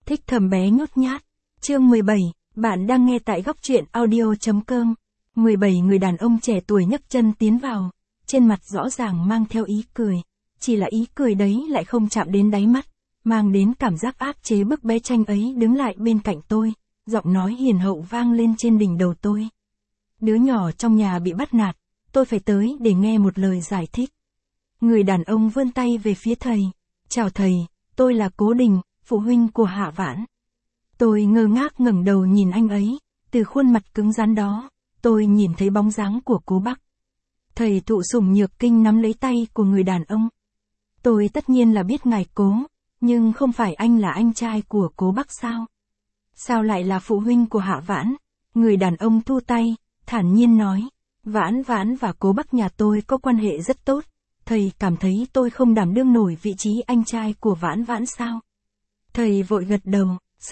Thích thầm bé nhút nhát. Chương 17, bạn đang nghe tại góc truyện audio.com. 17 người đàn ông trẻ tuổi nhấc chân tiến vào, trên mặt rõ ràng mang theo ý cười. Chỉ là ý cười đấy lại không chạm đến đáy mắt, mang đến cảm giác áp chế bức bé Tranh ấy đứng lại bên cạnh tôi, giọng nói hiền hậu vang lên trên đỉnh đầu tôi. Đứa nhỏ trong nhà bị bắt nạt, tôi phải tới để nghe một lời giải thích. Người đàn ông vươn tay về phía thầy. Chào thầy, tôi là Cố Đình, phụ huynh của Hạ Vãn. Tôi ngơ ngác ngẩng đầu nhìn anh ấy, từ khuôn mặt cứng rắn đó, tôi nhìn thấy bóng dáng của Cố Bắc. Thầy thụ sủng nhược kinh nắm lấy tay của người đàn ông. Tôi tất nhiên là biết ngài Cố, nhưng không phải anh là anh trai của Cố Bắc sao? Sao lại là phụ huynh của Hạ Vãn? Người đàn ông thu tay, thản nhiên nói, Vãn và Cố Bắc nhà tôi có quan hệ rất tốt. Thầy cảm thấy tôi không đảm đương nổi vị trí anh trai của Vãn sao? Thầy vội gật đầu,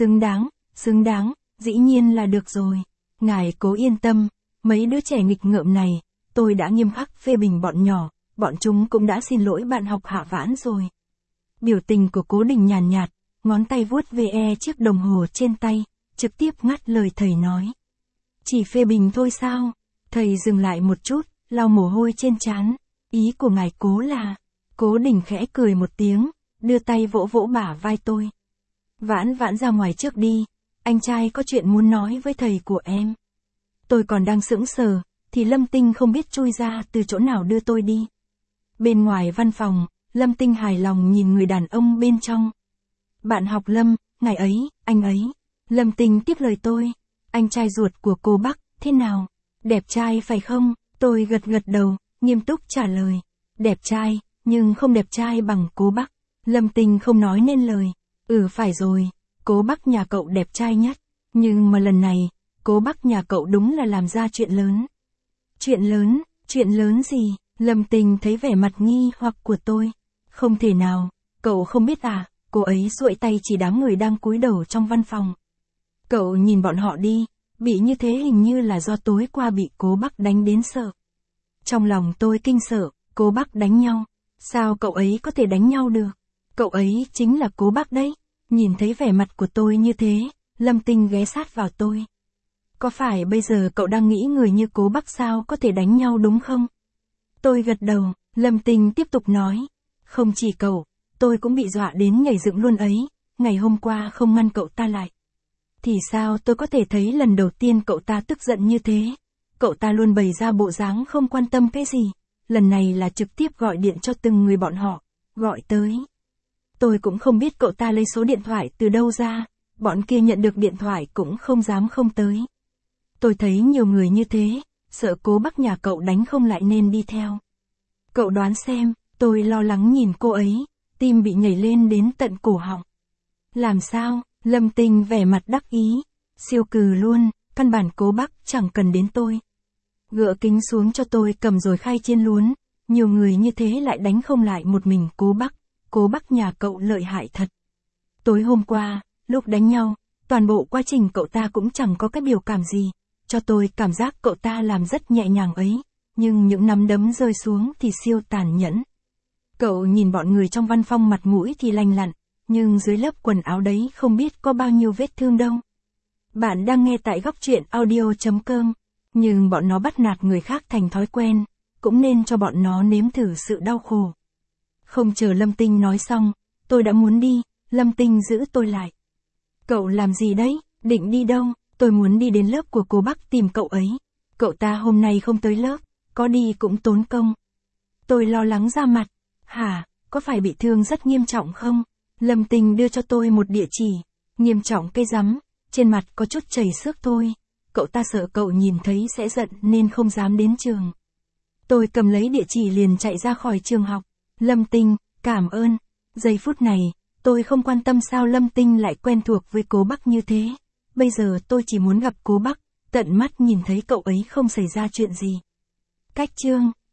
xứng đáng, dĩ nhiên là được rồi. Ngài Cố yên tâm, mấy đứa trẻ nghịch ngợm này, tôi đã nghiêm khắc phê bình bọn nhỏ, bọn chúng cũng đã xin lỗi bạn học Hạ Vãn rồi. Biểu tình của Cố Đình nhàn nhạt, ngón tay vuốt ve chiếc đồng hồ trên tay, trực tiếp ngắt lời thầy nói. Chỉ phê bình thôi sao? Thầy dừng lại một chút, lau mồ hôi trên trán. Ý của ngài Cố là, Cố Đình khẽ cười một tiếng, đưa tay vỗ vỗ bả vai tôi. Vãn ra ngoài trước đi, anh trai có chuyện muốn nói với thầy của em. Tôi còn đang sững sờ, thì Lâm Tinh không biết chui ra từ chỗ nào đưa tôi đi. Bên ngoài văn phòng, Lâm Tinh hài lòng nhìn người đàn ông bên trong. Bạn học Lâm, ngài ấy, anh ấy. Lâm Tinh tiếp lời tôi, anh trai ruột của cô Bắc, thế nào? Đẹp trai phải không? Tôi gật đầu, nghiêm túc trả lời. Đẹp trai, nhưng không đẹp trai bằng Cố Bắc. Lâm Tinh không nói nên lời. Phải rồi, Cố Bắc nhà cậu đẹp trai nhất. Nhưng mà lần này, Cố Bắc nhà cậu đúng là làm ra chuyện lớn. Chuyện lớn gì? Lâm Tinh thấy vẻ mặt nghi hoặc của tôi. Không thể nào, cậu không biết à? Cô ấy duỗi tay chỉ đám người đang cúi đầu trong văn phòng. Cậu nhìn bọn họ đi, bị như thế hình như là do tối qua bị Cố Bắc đánh đến sợ. Trong lòng tôi kinh sợ, Cố Bắc đánh nhau. Sao cậu ấy có thể đánh nhau được? Cậu ấy chính là Cố Bắc đấy. Nhìn thấy vẻ mặt của tôi như thế, Lâm Tinh ghé sát vào tôi. Có phải bây giờ cậu đang nghĩ người như Cố Bắc sao có thể đánh nhau đúng không? Tôi gật đầu, Lâm Tinh tiếp tục nói. Không chỉ cậu, tôi cũng bị dọa đến nhảy dựng luôn ấy. Ngày hôm qua không ngăn cậu ta lại. Thì sao tôi có thể thấy lần đầu tiên cậu ta tức giận như thế? Cậu ta luôn bày ra bộ dáng không quan tâm cái gì. Lần này là trực tiếp gọi điện cho từng người bọn họ. Gọi tới. Tôi cũng không biết cậu ta lấy số điện thoại từ đâu ra. Bọn kia nhận được điện thoại cũng không dám không tới. Tôi thấy nhiều người như thế. Sợ Cố Bắc nhà cậu đánh không lại nên đi theo. Cậu đoán xem. Tôi lo lắng nhìn cô ấy. Tim bị nhảy lên đến tận cổ họng. Làm sao? Lâm Tinh vẻ mặt đắc ý. Siêu cừ luôn. Căn bản Cố Bắc chẳng cần đến tôi. Gỡ kính xuống cho tôi cầm rồi khai chiên luốn. Nhiều người như thế lại đánh không lại một mình Cố Bắc. Cố Bắc nhà cậu lợi hại thật. Tối hôm qua, lúc đánh nhau, toàn bộ quá trình cậu ta cũng chẳng có cái biểu cảm gì. Cho tôi cảm giác cậu ta làm rất nhẹ nhàng ấy. Nhưng những nắm đấm rơi xuống thì siêu tàn nhẫn. Cậu nhìn bọn người trong văn phòng mặt mũi thì lành lặn. Nhưng dưới lớp quần áo đấy không biết có bao nhiêu vết thương đâu. Bạn đang nghe tại góc truyện audio.com. Nhưng bọn nó bắt nạt người khác thành thói quen, cũng nên cho bọn nó nếm thử sự đau khổ. Không chờ Lâm Tinh nói xong, tôi đã muốn đi, Lâm Tinh giữ tôi lại. Cậu làm gì đấy, định đi đâu? Tôi muốn đi đến lớp của Cố Bắc tìm cậu ấy. Cậu ta hôm nay không tới lớp, có đi cũng tốn công. Tôi lo lắng ra mặt. Hả, có phải bị thương rất nghiêm trọng không? Lâm Tinh đưa cho tôi một địa chỉ. Nghiêm trọng cái rắm, trên mặt có chút chảy xước thôi. Cậu ta sợ cậu nhìn thấy sẽ giận nên không dám đến trường. Tôi cầm lấy địa chỉ liền chạy ra khỏi trường học. Lâm Tinh, cảm ơn. Giây phút này, tôi không quan tâm sao Lâm Tinh lại quen thuộc với Cố Bắc như thế. Bây giờ tôi chỉ muốn gặp Cố Bắc, tận mắt nhìn thấy cậu ấy không xảy ra chuyện gì. Cách chương